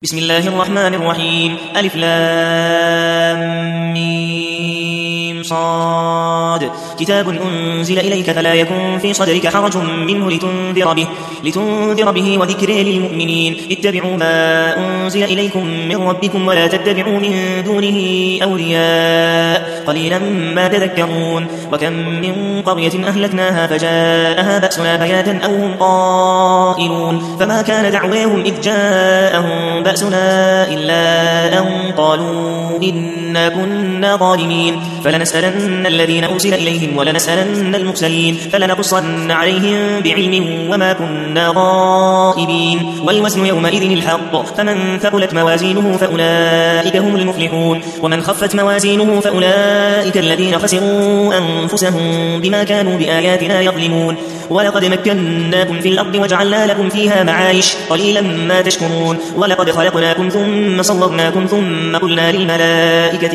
بسم الله الرحمن الرحيم. ألف لام ميم صاد. كتاب أنزل إليك فلا يكن في صدرك حرج منه لتنذر به وذكر للمؤمنين. اتبعوا ما أنزل إليكم من ربكم ولا تتبعوا من دونه أولياء قليلا ما تذكرون. وكم من قرية أهلكناها فجاءها بأسنا بياتا أو هم قائلون فما كان دعواهم إذ جاءهم بأسنا إلا أن قالوا إنا كنا ظالمين. فلنسألن الذين أرسل إليهم ولنسألن المرسلين فلنقصن عليهم بعلم وما كنا غائبين. والوزن يومئذ الحق فمن ثقلت موازينه فأولئك هم المفلحون ومن خفت موازينه فأولئك الذين خسروا أنفسهم بما كانوا بآياتنا يظلمون. ولقد مكناكم في الأرض وجعلنا لكم فيها معايش قليلا ما تشكرون. ولقد خلقناكم ثم صورناكم ثم قلنا للملائكة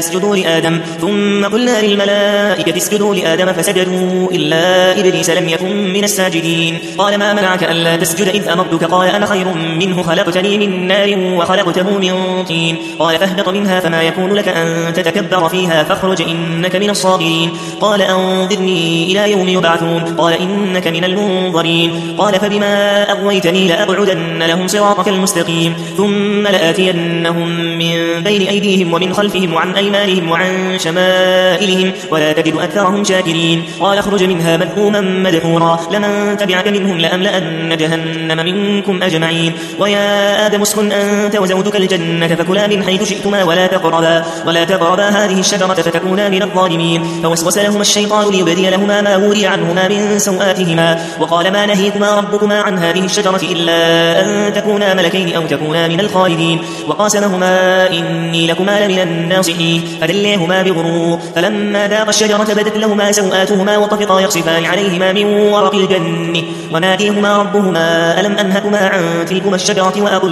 اسجدوا لآدم فسجدوا إلا إبليس لم يكن من الساجدين. قال ما منعك ألا تسجد إذ أمرتك؟ قال أنا خير منه خلقتني من نار وخلقته من طين. قال فاهبط منها فما يكون لك أن تتكبر فيها فاخرج إنك من الصاغرين. قال أنظرني إلى يوم يبعثون. قال إنك من المنظرين. قال فبما أغويتني لأقعدن لهم صراطك المستقيم ثم لآتينهم من بين أيديهم ومن خلفهم وعن أيمانهم وعن شمائلهم ولا تجد أكثرهم شاكرين. قال اخرج منها مذءوما مدحورا لمن تبعك منهم لأملأن جهنم منكم أجمعين. ويا آدم اسكن أنت وزوجك الجنة فكلا من حيث شئتما ولا تقربا هذه الشجرة فتكونا من الظالمين. فوسوس لهما الشيطان ليبدي لهما ما وري عنهما من سوآتهما وقال ما نهيكما ربكما عن هذه الشجرة إلا أن تكونا ملكين أو تكونا من الخالدين. وقاسمهما إني لكما لمن الناصحين فدليهما بغرور فلما ذاقا الشجرة بدت لهما سوآتهما وطفقا يخصفان عليهما من ورق الجنة وناديهما ربهما ألم أنهكما عن تلكما الشجرة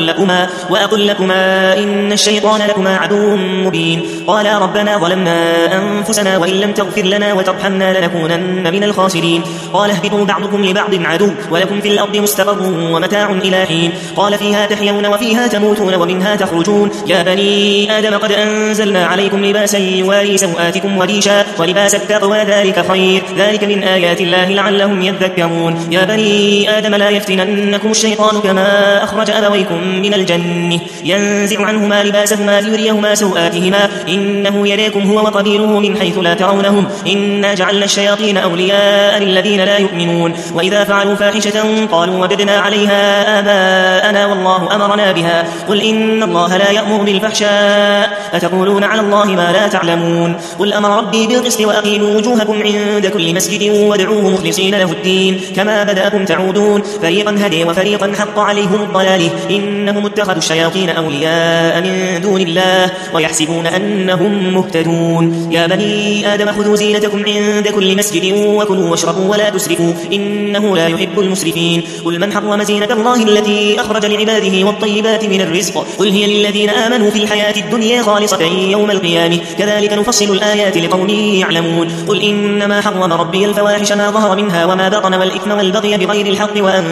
وأقل لكما إن الشيطان لكما عدو مبين. قالا ربنا ظلمنا أنفسنا وإن لم تغفر لنا وترحمنا لنكونن من الخاسرين. قال اهبطوا بعضكم لبعض عدو ولكم في الأرض مستقر ومتاع إلى حين. قال فيها تحيون وفيها تموتون ومنها تخرجون. يا بني آدم قد أنزلنا عليكم لباسا يواري سوآتكم وريشا ولباس التقوى ذلك خير ذلك من آيات الله لعلهم يذكرون. يا بني آدم لا يفتننكم الشيطان كما أخرج أبويكم من الجنة ينزع عنهما لباسهما ليريهما سوآتهما إنه يريكم هو وقبيله من حيث لا ترونهم إنا جعلنا الشياطين أولياء للذين لا يؤمنون. وإذا فعلوا فاحشة قالوا وجدنا عليها آباءنا والله أمرنا بها قل إن الله لا يأمر بالفحشاء أتقولون على الله ما لا تعلمون. قل أمر ربي بالقسط وأقيموا وجوهكم عند كل مسجد وادعوه مخلصين له الدين كما بدأكم تعودون. فريقا هدي وفريقا حق عليهم الضلال إنهم اتخذوا الشياطين أولياء من دون الله ويحسبون أنهم مهتدون. يا بني آدم خذوا زينتكم عند كل مسجد وكلوا واشربوا ولا تسرفوا إنه لا يحب المسرفين. قل من حرم زينة الله التي أخرج لعباده والطيبات من الرزق قل هي للذين آمنوا في الحياة الدنيا خالصة يوم القيامة كذلك نفصل الآيات لقوم يعلمون. قل إنما حرم ربي الفواحش ما ظهر منها وما بطن والإثم والبغي بغير الحق وأن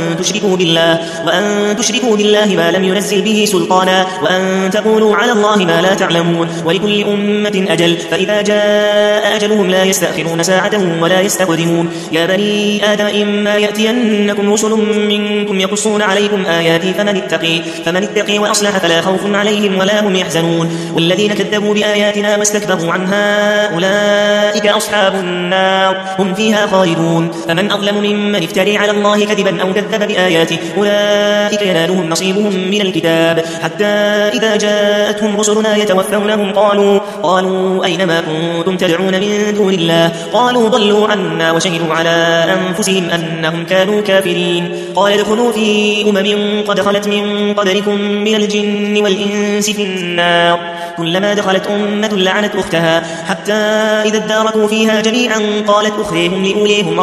تشركوا بالله ما لم ينزل به سلطانا وأن تقولوا على الله ما لا تعلمون. ولكل أمة أجل فإذا جاء أجلهم لا يستأخرون ساعة ولا يستقدمون. يا بني آدم إما يأتينكم رسل منكم يقصون عليكم آياتي فمن اتقي وأصلح فلا خوف عليهم ولا هم يحزنون. والذين كذبوا بآياتنا واستكبروا عنها أولئك أصحاب النار هم فيها خالدون. فمن أظلم ممن افتري على الله كذبا أو كذب بآياته أولئك ينالهم نصيبهم من الكتاب حتى إذا جاءتهم رسلنا يتوفونهم قالوا أين ما كنتم تدعون من دون الله قالوا ضلوا عنا وشهدوا على أنفسهم أنهم كانوا كافرين. قال ادخلوا في أمم قد خلت من قبلكم من الجن والإنس في النار كلما دخلت أمة لعنت أختها حتى إذا اداركوا فيها جميعا قالت أخريهم لأوليهم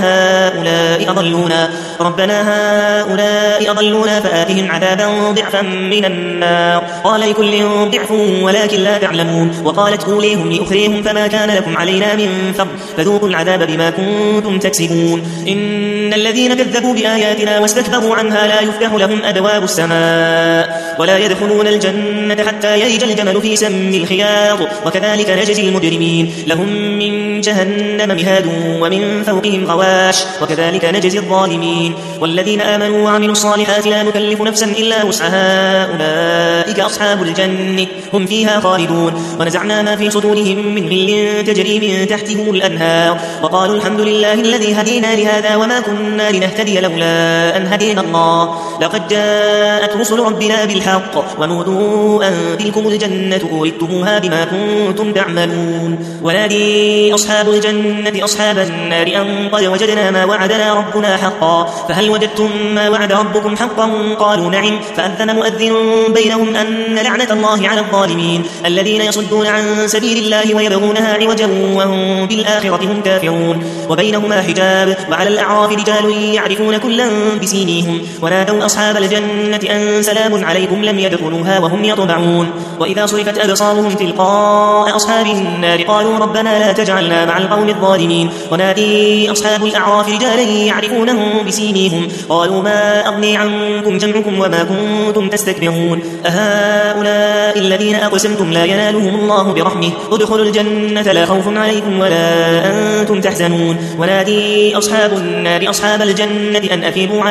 ربنا هؤلاء أضلونا فآتهم عذابا ضعفا من النار قال لكل ضعف ولكن لا تعلمون. وقالت أوليهم لأخريهم فما كان لكم علينا من فضل فذوقوا العذاب بما كنتم تكسبون. إن إن الذين كذبوا بآياتنا واستكبروا عنها لا يفتح لهم أبواب السماء ولا يدخلون الجنة حتى يلج الجمل في سم الخياط وكذلك نجزي المجرمين لهم من جهنم مهاد ومن فوقهم غواش وكذلك نجزي الظالمين والذين آمنوا وعملوا الصالحات لا نكلف نفسا إلا وسعها أولئك أصحاب الجنة هم فيها خالدون ونزعنا ما في صدورهم من غل تجري من تحتهم الأنهار وقالوا الحمد لله الذي هدينا لهذا وما كنا لنهتدي لولا أن هدينا الله لقد جاءت رسل ربنا بالحق ونودوا أن تلكم الجنة أورثتموها بما كنتم تعملون ونادي أصحاب الجنة أصحاب النار أن قد وجدنا ما وعدنا ربنا حقا فهل وجدتم ما وعد ربكم حقا قالوا نعم فأذن مؤذن بينهم أن لعنة الله على الظالمين الذين يصدون عن سبيل الله ويبغونها عوجا وهم بالآخرة هم كافرون وبينهما حجاب وعلى الأعراف رجال يعرفون كلا بسيميهم ونادوا أصحاب الجنة أن سلام عليكم لم يدخلوها وهم يطمعون وإذا صرفت أبصارهم تلقاء أصحاب النار قالوا ربنا لا تجعلنا مع القوم الظالمين ونادي أصحاب الأعراف رجالا يعرفونهم بسيميهم قالوا ما أغني عنكم جمعكم وما كنتم تستكبرون أهؤلاء الذين أقسمتم لا ينالهم الله برحمه ادخلوا الجنة لا خوف عليكم ولا أنتم تحزنون ونادي أصحاب النار أصحاب الجنة أن أفيضوا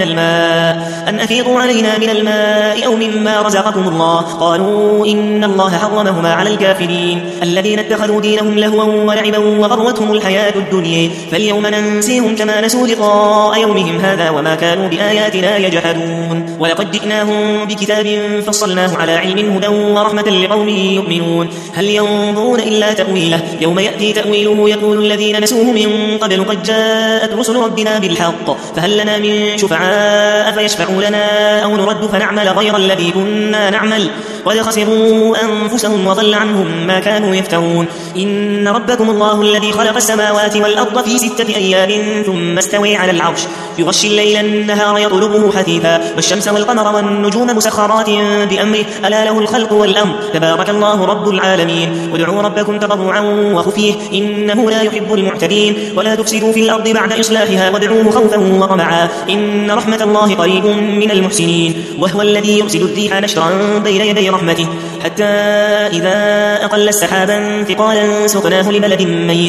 علينا من الماء أو مما رزقكم الله قالوا إن الله حرمهما على الكافرين الذين اتخذوا دينهم لهوا ولعبا وغرتهم الحياة الدنيا فاليوم ننسيهم كما نسوا لقاء يومهم هذا وما كانوا بآياتنا يجحدون ولقد جئناهم بكتاب فصلناه على علم هدى ورحمة لقوم يؤمنون هل ينظرون إلا تأويله يوم يأتي تأويله يقول الذين نسوه من قبل قد جاءت رسل ربنا بالحق فهل لنا من شفعاء فيشفعوا لنا أو نرد فنعمل غير الذي كنا نعمل قد خسروا أنفسهم وضل عنهم ما كانوا يفترون إن ربكم الله الذي خلق السماوات والأرض في 6 أيام ثم استوى على العرش يغشي الليل النهار يطلبه حثيثا والشمس والقمر والنجوم مسخرات بأمره ألا له الخلق والأمر تبارك الله رب العالمين وادعوا ربكم تضرعا وخفيه إنه لا يحب المعتدين ولا تفسدوا في الأرض بعد إصلاحها وادعوه خوفا وطمعا إن رحمة الله قريب من المحسنين وهو الذي يرسل الريح نشرا بين يدي رحمته حتى إذا أقل السحابا ثقالا سقناه لبلد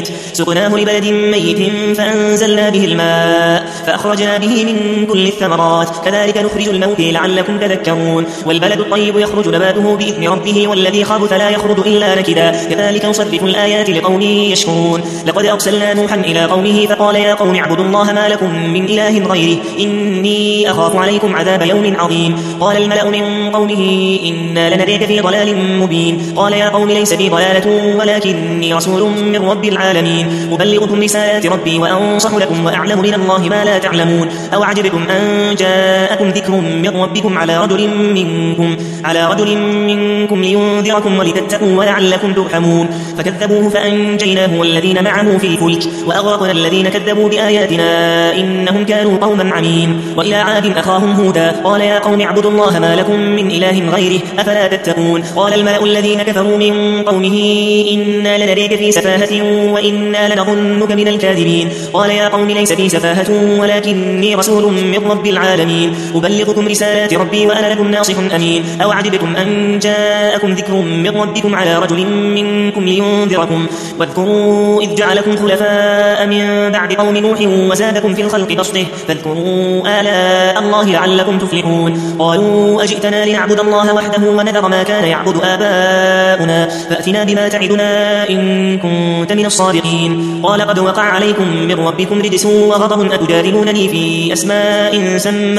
ميت فأنزلنا به الماء فأخرجنا به من كل الثمرات كذلك نخرج الموتى لعلكم تذكرون والبلد الطيب يخرج نباته بإذن ربه والذي خبث لا يخرج إلا نكدا كذلك نصرف الآيات لقوم يشكرون لقد أرسلنا نوحا إلى قومه فقال يا قوم اعبدوا الله ما لكم من إله غيره إني أخاف عليكم عذاب يوم عظيم قال الملأ من قومه إنا لنريك في ضلال مبين قال يا قوم ليس بي ضلالة ولكني رسول من رب العالمين أبلغكم رسالات ربي وأنصح لكم وأعلم من الله ما لا تعلمون أو عجبتم أن جاءكم ذكر من ربكم على رجل منكم لينذركم ولتتقوا ولعلكم ترحمون فكذبوه فأنجيناه والذين معه في الفلك وأغرقنا الذين كذبوا بآياتنا إنهم كانوا قوما عمين وإلى عاد أخاهم هودا قال يا قوم اعبدوا الله ما لكم من إله غيره أفلا تتقون قال الملأ الذين كفروا من قومه إنا لنريك في سفاهة وإنا لنظنك من الكاذبين قال يا قوم ليس بي سفاهة ولكني رسول من رب العالمين أبلغكم رسالات ربي وأنا لكم ناصح أمين أو عجبتم أن جاءكم ذكر من ربكم على رجل منكم لينذركم واذكروا إذ جعلكم خلفاء من بعد قوم نوح وزادكم في الخلق بسطه فاذكروا آلاء الله لعلكم تفلحون قالوا أجئتنا لنعبد الله وحده ونذر ما كان يعبد آباؤنا فأتنا بما تعدنا إن كنت من الصادقين قال قد وقع عليكم من ربكم رجس وغضب أتجادلونني في أسماء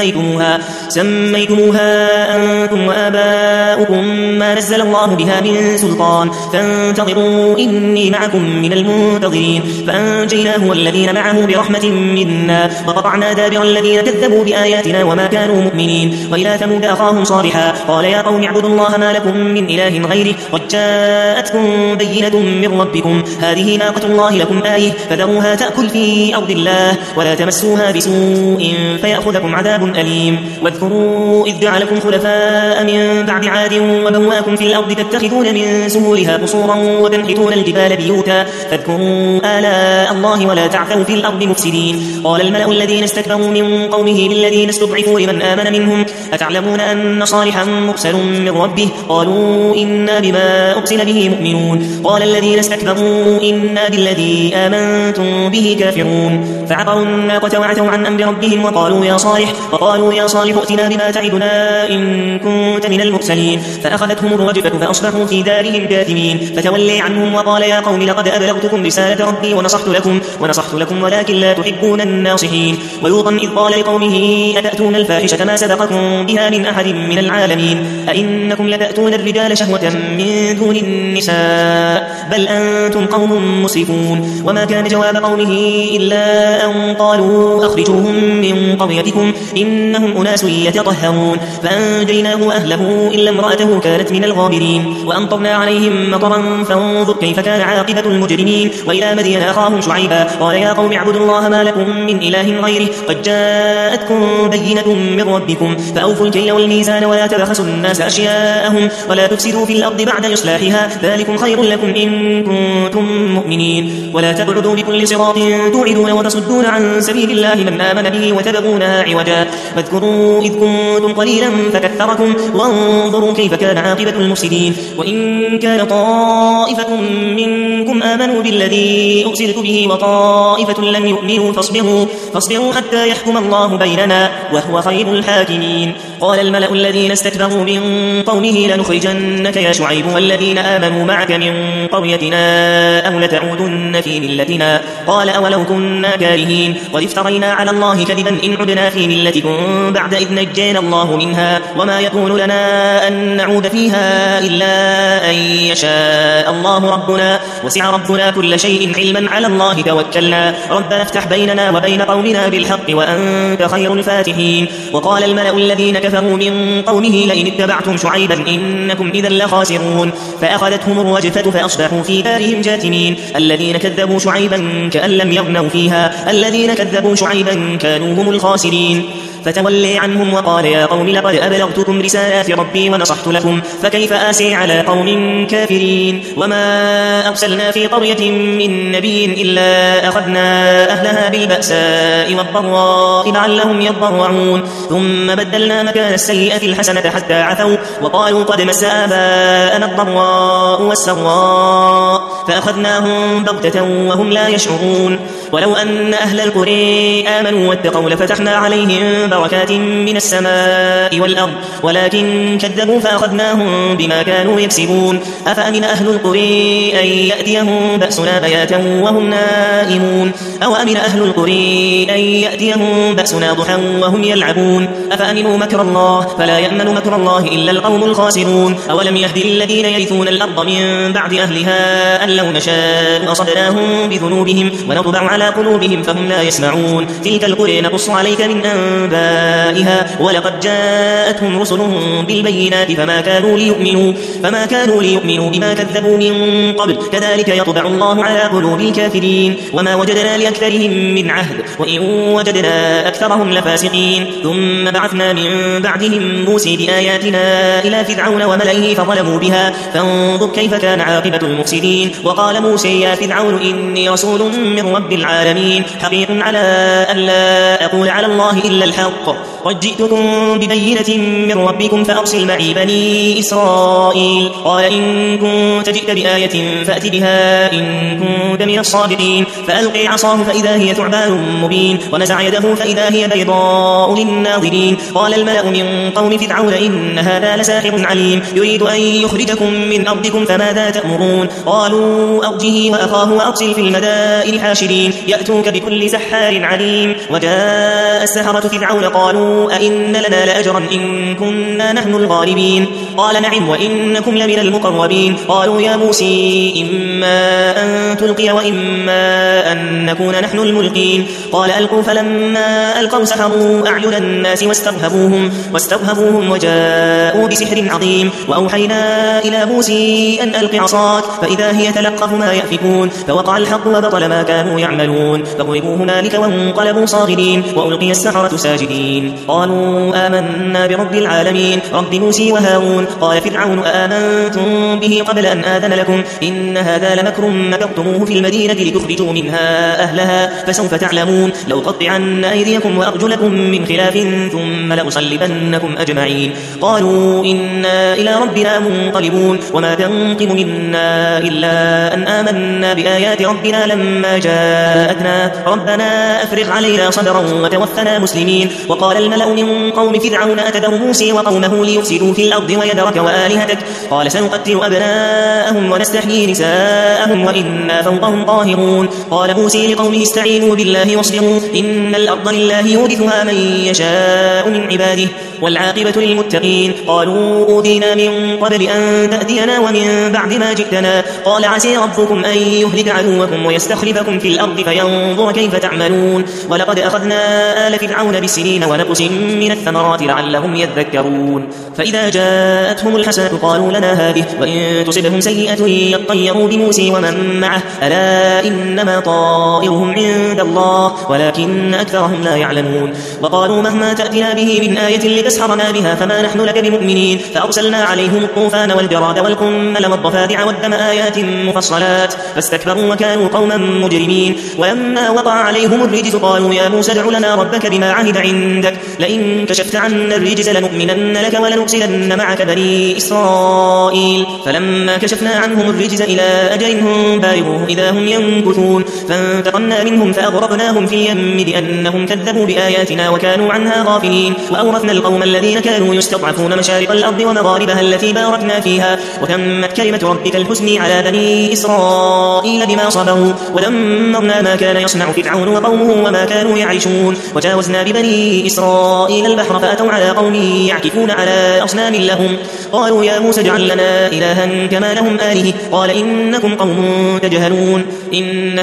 سميتموها أنتم وآباؤكم ما نزل الله بها من سلطان فانتظروا إني معكم من المنتظرين فأنجيناه والذين معه برحمة منا وقطعنا دابر الذين كذبوا بآياتنا وما كانوا مؤمنين وإلى ثمود أخاهم صالحا قال يا قوم اعبدوا الله ما لكم من إله غيره قد جاءتكم بينة من ربكم هذه ناقة الله لكم آية فذروها تأكل في أرض الله ولا تمسوها بسوء فيأخذكم عذاب أليم واذكروا إذ جعلكم خلفاء من بعد عاد وبوأكم في الأرض تتخذون من سهولها قصورا وتنحتون الجبال بيوتا فاذكروا آلاء الله ولا تعثوا في الأرض مفسدين قال الملأ الذين استكبروا من قومه للذين استضعفوا لمن آمن منهم أتعلمون أن صالحا مرسل من ربه قالوا إنا بما أرسل به مؤمنون قال الذين استكبروا إنا بالذي آمنتم به كافرون فعقروا الناقة وعتوا عن أمر ربهم وقالوا يا صالح ائتنا بما تعدنا إن كنت من المرسلين فأخذتهم الرجفة فأصبحوا في دارهم جاثمين فتولي عنهم وقال يا قوم لقد أبلغتكم رسالة ربي ونصحت لكم ولكن لا تحبون الناصحين ولوطا إذ قال لقومه أتأتون الفاحشة ما سبقكم بها من أحد من العالمين أئنكم لتأتون الرجال شهوة من دون النساء بل أنتم قوم مسرفون وما كان جواب قومه إلا أن قالوا أخرجوهم من قريتكم إنهم أناس يتطهرون فأنجيناه وأهله إلا امرأته كانت من الغابرين وأمطرنا عليهم مطرا فانظر كيف كان عاقبة المجرمين وإلى مدين أخاهم شعيبا قال يا قوم اعبدوا الله ما لكم من إله غيره قد جاءتكم بينة من ربكم فأوفوا الكيل والميزان ولا تبخسوا الناس أشياءهم ولا تفسدوا في الأرض بعد إصلاحها ذلكم خير لكم إن كنتم مؤمنين ولا تبعدوا بكل صراط توعدون وتصدون عن سبيل الله من آمن به وتبغونها عوجا واذكروا إذ كنتم قليلا فكثركم وانظروا كيف كان عاقبة المفسدين وإن كان طائفة منكم آمنوا بالذي أرسلت به وطائفة لم يؤمنوا فاصبروا حتى يحكم الله بيننا وهو خير الحاكمين قال الملأ الذين استكبروا من قومه لنخرجنك يا شعيب والذين آمنوا معك من قريتنا أو لتعودن في ملتنا قال أولو كنا كارهين قد افترينا على الله كذبا إن عدنا في ملتكم بعد إذ نجينا الله منها وما يكون لنا أن نعود فيها إلا أن يشاء الله ربنا وسع ربنا كل شيء علما على الله توكلنا ربنا افتح بيننا وبين قومنا بالحق وأنت خير الفاتحين وقال الملأ الذين كفروا من قومه لئن اتبعتم شعيبا إنكم إذا لخاسرون فأخذتهم الرجفة فأصبحوا في دارهم جاثمين الذين كذبوا شعيبا كأن لم يغنوا فيها الذين كذبوا شعيبا كانوا هم الخاسرين فتولي عنهم وقال يا قوم لقد أبلغتكم رسالات ربي ونصحت لكم فكيف آسي على قوم كافرين وما أرسلنا في قرية من نبي إلا أخذنا أهلها بالبأساء والضراء لعلهم يضرعون ثم بدلنا مكان السيئة الحسنة حتى عفوا وقالوا قد مس آباءنا الضراء والسراء فأخذناهم بغتة وهم لا يشعرون ولو أن أهل القرى آمنوا واتقوا لفتحنا عليهم بركات من السماء والأرض ولكن كذبوا فأخذناهم بما كانوا يكسبون أفأمن أهل القرى أن يأتيهم بأسنا بياتا وهم نائمون أو أمن أهل القرى أن يأتيهم بأسنا ضحى وهم يلعبون أفأمنوا مكر الله فلا يأمن مكر الله إلا القوم الخاسرون أولم يهد للذين يرثون الأرض من بعد أهلها أن لو نشاء أصبناهم بذنوبهم ونطبع على قلوبهم فهم لا يسمعون تلك القرى نقص عليك من أنبائها ولقد جاءتهم رسلهم بالبينات فما كانوا ليؤمنوا بما كذبوا من قبل كذلك يطبع الله على قلوب الكافرين وما وجدنا لأكثرهم من عهد وإن وجدنا أكثرهم لفاسقين ثم بعثنا من بعدهم موسى بآياتنا إلى فرعون وملئه فظلموا بها فانظر كيف كان عاقبة المفسدين وقال موسى يا فرعون إني رسول من رب العالمين حقيق على أن لا أقول على الله إلا الحق قد جئتكم ببينة من ربكم فأرسل معي بني إسرائيل قال إن كنت جئت بآية فأت بها إن كنت من الصادقين فألقي عصاه فإذا هي ثعبان مبين ونزع يده فإذا هي بيضاء للناظرين قال الملأ من قوم فرعون إن هذا لساحر عليم يريد أن يخرجكم من أرضكم فماذا تأمرون قالوا أرجه وأخاه وأرسل في المدائن حاشرين يأتوك بكل سحار عليم وجاء السحرة فرعون قالوا قالوا أئن لنا لأجرا إن كنا نحن الغالبين قال نعم وإنكم لمن المقربين قالوا يا موسى إما أن تلقي وإما أن نكون نحن الملقين قال ألقوا فلما ألقوا سحروا أعين الناس واسترهبوهم وجاءوا بسحر عظيم وأوحينا إلى موسى أن ألق عصاك فإذا هي تلقف ما يأفكون فوقع الحق وبطل ما كانوا يعملون فضربوا هنالك وانقلبوا صاغرين وألقي السحرة ساجدين قالوا آمنا برب العالمين رب موسى وهارون قال فرعون آمنتم به قبل أن آذن لكم إن هذا لمكر مكرتموه في المدينة لتخرجوا منها أهلها فسوف تعلمون لو قطعن أيديكم وأرجلكم من خلاف ثم لأصلبنكم أجمعين قالوا إنا إلى ربنا منقلبون وما تنقم منا إلا أن آمنا بآيات ربنا لما جاءتنا ربنا أفرغ علينا صبرا وتوفنا مسلمين وقال الملأ من قوم فرعون أتذر موسى وقومه ليفسدوا في الأرض ويذرك وآلهتك قال سنقتل أبناءهم ونستحيي نساءهم وإنا فوقهم قاهرون قال موسى لقومه استعينوا بالله واصبروا إن الأرض لله يورثها من يشاء من عباده والعاقبة للمتقين قالوا أوذينا من قبل أن تأتينا ومن بعد ما جئتنا قال عسى ربكم أن يهلك عدوكم ويستخلفكم في الأرض فينظر كيف تعملون ولقد أخذنا آل فرعون بالسنين ونقص من الثمرات لعلهم يذكرون فإذا جاءتهم الحسنة قالوا لنا هذه وإن تصبهم سيئة يطيروا بموسى ومن معه ألا إنما طائرهم عند الله ولكن أكثرهم لا يعلمون وقالوا مهما تأتنا به من آية لتسحرنا بها فما نحن لك بمؤمنين فأرسلنا عليهم الطوفان والجراد والقمل والضفادع والدم آيات مفصلات فاستكبروا وكانوا قوما مجرمين ولما وقع عليهم الرجز قالوا يا موسى ادع لنا ربك بما عهد عندك لئن كشفت عنا الرجز لنؤمنن لك ولنرسلن معك بني إسرائيل فلما كشفنا عنهم الرجز إلى أجل هم بالغوه إذا هم ينكثون فانتقمنا منهم فأغرقناهم في اليم بأنهم كذبوا بآياتنا وكانوا عنها غافلين وأورثنا القوم الذين كانوا يستضعفون مشارق الأرض ومغاربها التي باركنا فيها وتمت كلمة ربك الحسنى على بني إسرائيل بما صبروا ودمرنا ما كان يصنع فرعون وقومه وما كانوا يعيشون وجاوزنا ببني إسرائيل البحر فأتوا على قوم يعكفون على أصنام لهم قالوا يا موسى اجعل لنا إلها كما لهم آله قال إنكم قوم تجهلون إن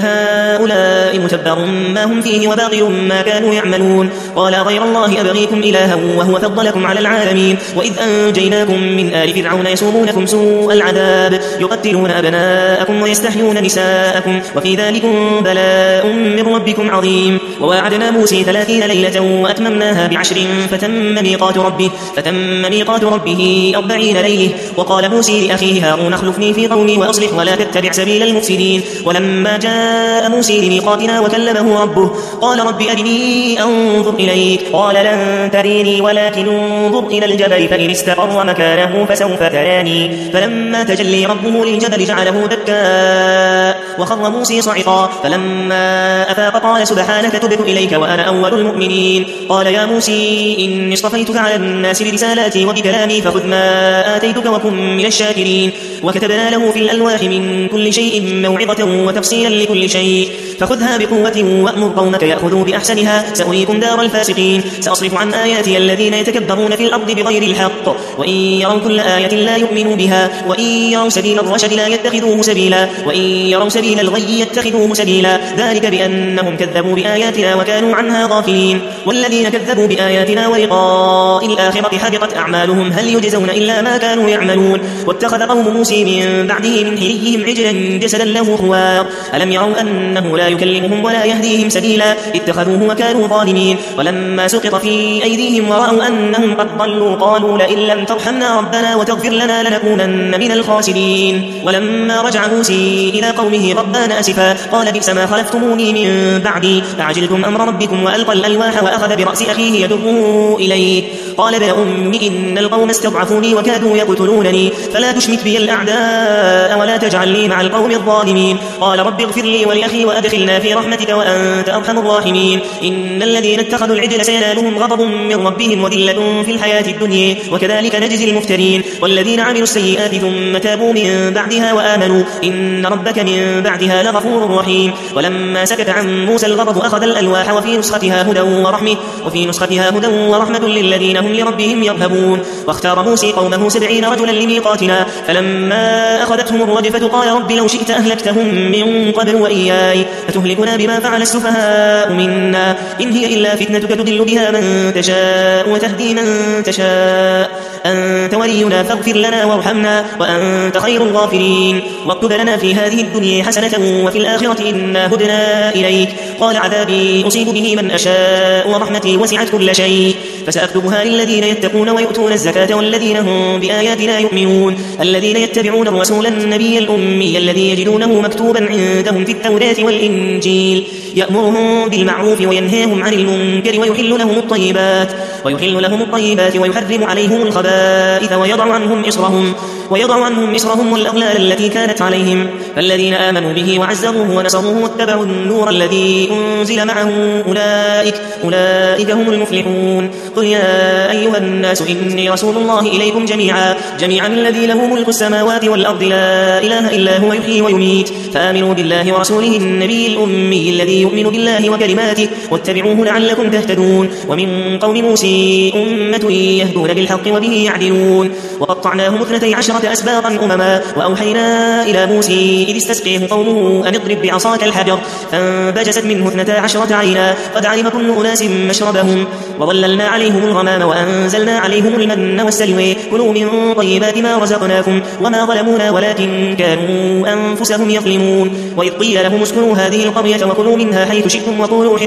هؤلاء متبر ما هم فيه وباطل ما كانوا يعملون قال غير الله أبغيكم إلها وهو فضلكم على العالمين وإذ أنجيناكم من آل فرعون يسومونكم سوء العذاب يقتلون أبناءكم ويستحيون نساءكم وفي ذلكم بلاء من ربكم عظيم وواعدنا موسى 30 ليلة وأتممناها ب10 فتم ميقات ربه 40 ليلة وقال موسى لأخيه هارون اخلفني في قومي وأصلح ولا تتبع سبيل المفسدين ولما جاء موسى لميقاتنا وكلمه ربه قال رب أرني أنظر إليك قال لن تريني ولكن انظر إلى الجبل فإن استقر مكانه فسوف تراني فلما تجلي ربه للجبل جعله دكا وخر موسى صعقا فلما أفاق قال سبحانك تبت إليك وأنا أول المؤمنين قال يا موسى إني اصطفيتك على الناس برسالاتي وبكلامي فخذ ما آتيتك وكن من الشاكرين وكتبنا له في الألواح من كل شيء موعظة وتفصيلا لكل شيء فخذها بقوة وأمر قومك يأخذوا بأحسنها سأريكم دار الفاسقين سأصرف عن آياتي الذين يتكبرون في الأرض بغير الحق وإن يروا كل آية لا يؤمنوا بها وإن يروا سبيل الرشد لا يتخذوه سبيلا وإن يروا سبيل الغي يتخذوه سبيلا ذلك بأنهم كذبوا بآياتنا وكانوا عنها غافلين والذين كذبوا بآياتنا ولقاء الآخرة حبطت أعمالهم هل يجزون إلا ما كانوا يعملون واتخذ قوم موسى من بعده من حليهم عجلا جسدا له خوار ألم يروا أنه لا يكلمهم ولا يهديهم سبيلا اتخذوه وكانوا ظالمين ولما سقط في أيديهم ورأوا أنهم قد ضلوا قالوا لئن لم ترحمنا ربنا وتغفر لنا لنكونن من الخاسرين ولما رجع موسى إلى قومه غضبان أسفا قال بئس ما خلفتموني من بعدي أعجلتم أمر ربكم وألقى الألواح وأخذ برأس أخيه يدره إليه قال ابن أم إن القوم استضعفوني وكادوا يقتلونني فلا تشمت بي الأعداء ولا تجعل لي مع القوم الظالمين قال رب اغفر لي ولأخي وأدخلنا في رحمتك وأنت أرحم الراحمين إن الذين اتخذوا العجل سينالهم غضب من ربهم وذلة في الحياة الدنيا وكذلك نجزي المفترين والذين عملوا السيئات ثم تابوا من بعدها وآمنوا إن ربك من بعدها لغفور رحيم ولما سكت عن موسى الغضب أخذ الألواح وفي نسختها هدى ورحمة للذين هم لربهم يرهبون. واختار موسى قومه 70 رجلا لميقاتنا فلما أخذتهم الرجفة قال رب لو شئت أهلكتهم من قبل وإياي أتهلكنا بما فعل السفهاء منا إن هي إلا فتنتك تضل بها من تشاء وتهدي من تشاء أنت ولينا فاغفر لنا وارحمنا وأنت خير الغافرين. واكتب لنا في هذه الدنيا حسنة وفي الآخرة إنا هدنا إليك. قال عذابي أصيب به من أشاء ورحمتي وسعت كل شيء فسأكتبها للذين يتقون ويؤتون الزكاة والذين هم بآياتنا يؤمنون الذين يتبعون الرسول النبي الأمي الذي يجدونه مكتوبا عندهم في التوراة والإنجيل يأمرهم بالمعروف وينهاهم عن المنكر ويحل لهم الطيبات ويحرم عليهم الخبائث ويضع عنهم إصرهم والأغلال التي كانت عليهم فالذين آمنوا به وعزروه ونصروه واتبعوا النور الذي أنزل معه أولئك هم المفلحون. قل يا أيها الناس إني رسول الله إليكم جميعا الذي له ملك السماوات والأرض لا إله إلا هو يحيي ويميت فآمنوا بالله ورسوله النبي الأمي الذي يؤمن بالله وكلماته واتبعوه لعلكم تهتدون. ومن قوم موسى أمة يهدون بالحق وبه يعدلون. وقطعناهم 12 أسباطا أمما وأوحينا إلى موسى إذ استسقيه قومه أن اضرب بعصاك الحجر فانبجست منه 12 عينا قد علم كل أناس مشربهم وظللنا عليهم الغمام وأنزلنا عليهم المن والسلوى كلوا من طيبات ما رزقناكم وما ظلمونا ولكن كانوا أنفسهم يظلمون. وإذ قيل لهم اسكنوا هذه القرية وكلوا منها حيث شئتم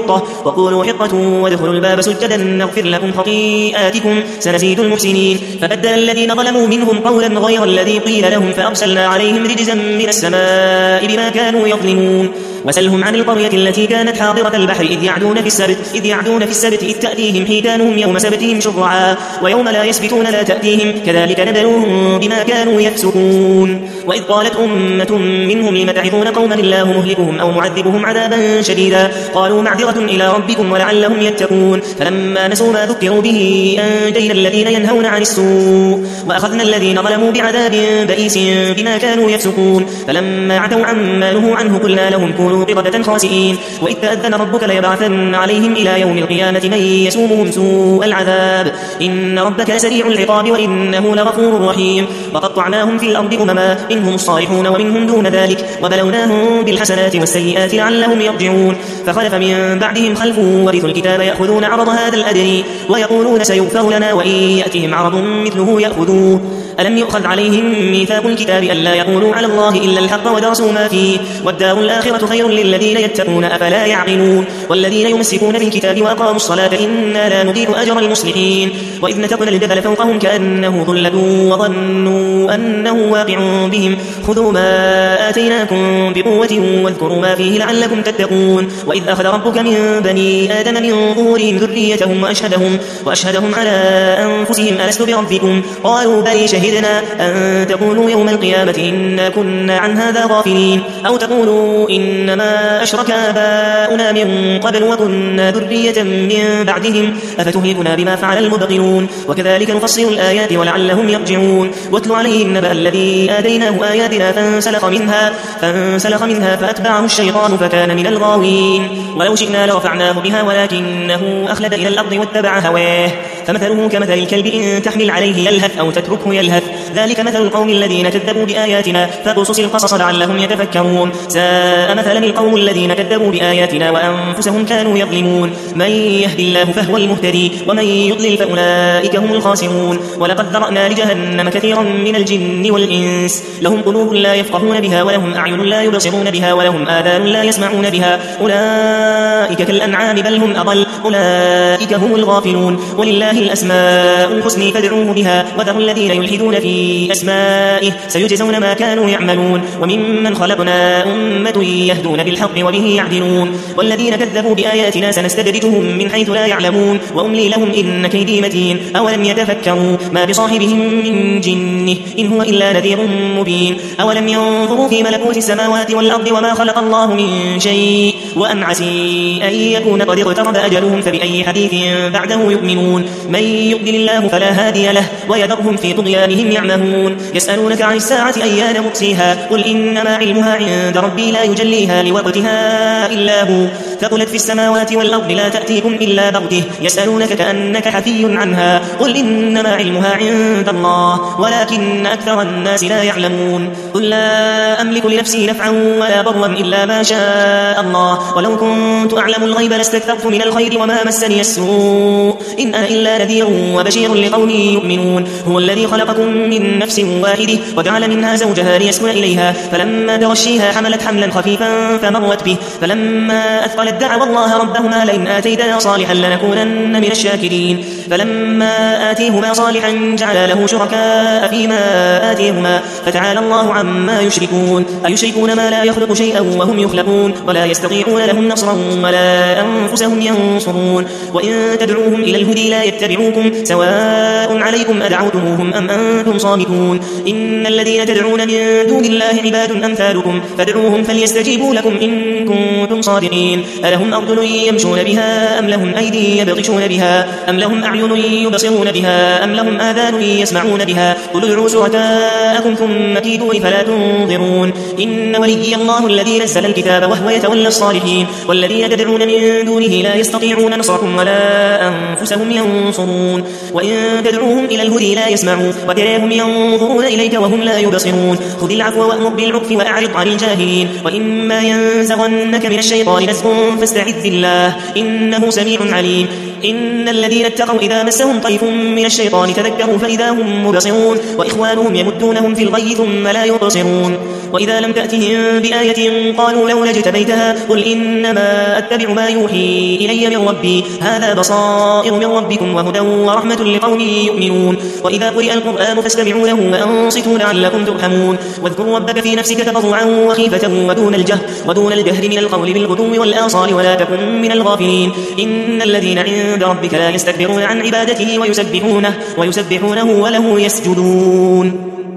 وقولوا حطة وادخلوا الباب سجدا نغفر لكم خطيئاتكم سنزيد المحسنين. فبدل الذين ظلموا منهم قولا غير الذي قيل لهم فأرسلنا عليهم رجزا من السماء بما كانوا يظلمون. وسلهم عن القرية التي كانت حاضرة البحر إذ يعدون في السبت إذ تأتيهم حيتانهم يوم سبتهم شرعا ويوم لا يسبتون لا تأتيهم كذلك نبلوهم بما كانوا يفسقون. وإذ قالت أمة منهم لم تعظون قوما الله مهلكهم أو معذبهم عذابا شديدا قالوا معذرة إلى ربكم ولعلهم يتقون. فلما نسوا ما ذكروا به أنجينا الذين ينهون عن السوء وأخذنا الذين ظلموا بعذاب بئيس بما كانوا يفسقون. فلما عتوا عما نهوا عنه قلنا لهم كونوا قردة خاسئين. وإذ تأذن ربك ليبعثن عليهم إلى يوم القيامة من يسومهم سوء العذاب إن ربك لسريع العقاب وإنه لغفور رحيم. وقطعناهم في الأرض أمما منهم الصالحون ومنهم دون ذلك وبلوناهم بالحسنات والسيئات لعلهم يرجعون. فخلف من بعدهم خلف ورثوا الكتاب يأخذون عرض هذا الأدنى ويقولون سيغفر لنا وإن يأتهم عرض مثله يأخذوه. ألم يؤخذ عليهم ميثاق الكتاب ألا يقولوا على الله إلا الحق ودرسوا ما فيه والدار الآخرة خير للذين يتقون أفلا يعقلون. والذين يمسكون بالكتاب وأقاموا الصلاة إنا لا نضيع أجر المصلحين. وإذ نتقنا الجبل فوقهم كأنه ظلة وظنوا أنه واقع بهم خذوا ما آتيناكم بقوة واذكروا ما فيه لعلكم تتقون. وإذ أخذ ربك من بني آدم من ظهورهم ذريتهم وأشهدهم على أنفسهم ألست بربكم قالوا بلى شهدنا أن تقولوا يوم القيامة إنا كنا عن هذا غافلين أو تقولوا إنما أشرك آباؤنا من قبل وكنا ذرية من بعدهم أفتهلكنا بما فعل المبطلون. وكذلك نفصل الآيات ولعلهم يرجعون. واتل عليهم نبأ الذي آتيناه آياتنا فانسلخ منها فأتبعه الشيطان فكان من الغاوين. ولو شئنا لرفعناه بها ولكنه أخلد إلى الأرض واتبع هواه فمثله كمثل الكلب إن تحمل عليه يلهث أو تتركه يلهث ذلك مثل القوم الذين كذبوا بآياتنا فقصص القصص لعلهم يتفكرون. ساء مثلا القوم الذين كذبوا بآياتنا وأنفسهم كانوا يظلمون. من يهد الله فهو المهتدي ومن يضلل فأولئك هم الخاسرون. ولقد ذرأنا لجهنم كثيرا من الجن والإنس لهم قلوب لا يفقهون بها ولهم أعين لا يبصرون بها ولهم آذان لا يسمعون بها أولئك كالأنعام بل هم أضل أولئك هم الغافلون. ولله الأسماء الحسنى فادعوه بها وذروا الذين يلحدون في أسمائه سيجزون ما كانوا يعملون. وممن خلقنا أمة يهدون بالحق وبه يعدلون. والذين كذبوا بآياتنا سنستدرجهم من حيث لا يعلمون وأملي لهم إن كيدي متين. أولم يتفكروا ما بصاحبهم من جنه إن هو إلا نذير مبين. أولم ينظروا في ملكوت السماوات والأرض وما خلق الله من شيء وأن عسي أن يكون قد اقترب أجلهم فبأي حديث بعده يؤمنون. من يضلل الله فلا هادي له ويذرهم في طغيانهم يعمهون. يسألونك عن الساعة أيان مرسيها قل إنما علمها عند ربي لا يجليها لوقتها إلا هو ثقلت في السماوات والأرض لا تأتيكم إلا بغته يسألونك كأنك حفي عنها قل إنما علمها عند الله ولكن أكثر الناس لا يعلمون قل لا أملك لنفسي نفعا ولا ضرا إلا ما شاء الله ولو كنت أعلم الغيب لاستكثرت من الخير وما مسني السوء إن أنا إلا نذير وبشير لقوم يؤمنون هو الذي خلقكم من نفس واحدة وجعل منها زوجها ليسكن إليها فلما تغشيها حملت حملا خفيفا فمرت به فلما أثقلت دعوا الله ربهما لئن آتيتنا صالحا لنكونن من الشاكرين فلما آتيهما صالحا جعل له شركاء فيما آتيهما فتعالى الله عما يشركون أيشركون ما لا يخلق شيئا وهم يخلقون ولا يستطيعون لهم نصرا ولا أنفسهم ينصرون وإن تدعوهم إلى الهدى لا يتبعوكم سواء عليكم أدعوتموهم أم أنتم صامتون إن الذين تدعون من دون الله عباد أمثالكم فادعوهم فليستجيبوا لكم إن كنتم صادقين ألهم أرجل يمشون بها أم لهم أيدي يبطشون بها أم لهم أعين يبصرون بها أم لهم آذان يسمعون بها قل ادعوا شركاءكم ثم كيدون فلا تنظرون إن ولي الله الذي نزل الكتاب وهو يتولى الصالحين والذين تدعون من دونه لا يستطيعون نصركم ولا أنفسهم ينصرون وإن تدعوهم إلى الهدى لا يسمعوا وتراهم ينظرون إليك وهم لا يبصرون خذ العفو وأمر بالعرف وأعرض عن الجاهلين وإما ينزغنك من الشيطان نزغ فاستعذ بالله إنه سميع عليم إن الذين اتقوا إذا مسهم طيف من الشيطان تذكروا فإذا هم مبصرون وإخوانهم يمدونهم في الغي ثم لا يبصرون وإذا لم تأتهم بآية قالوا لولا اجتبيتها قل إنما أتبع ما يوحي إلي من ربي هذا بصائر من ربكم وهدى ورحمة لقوم يؤمنون وإذا قرئ القرآن فاستمعوا له وأنصتوا لعلكم ترحمون واذكر ربك في نفسك تضرعا وخيفة ودون الجهر من القول بالغدو والآصال ولا تكن من الغافلين إن الذين عند ربك لا يستكبرون عن عبادته ويسبحونه وله يسجدون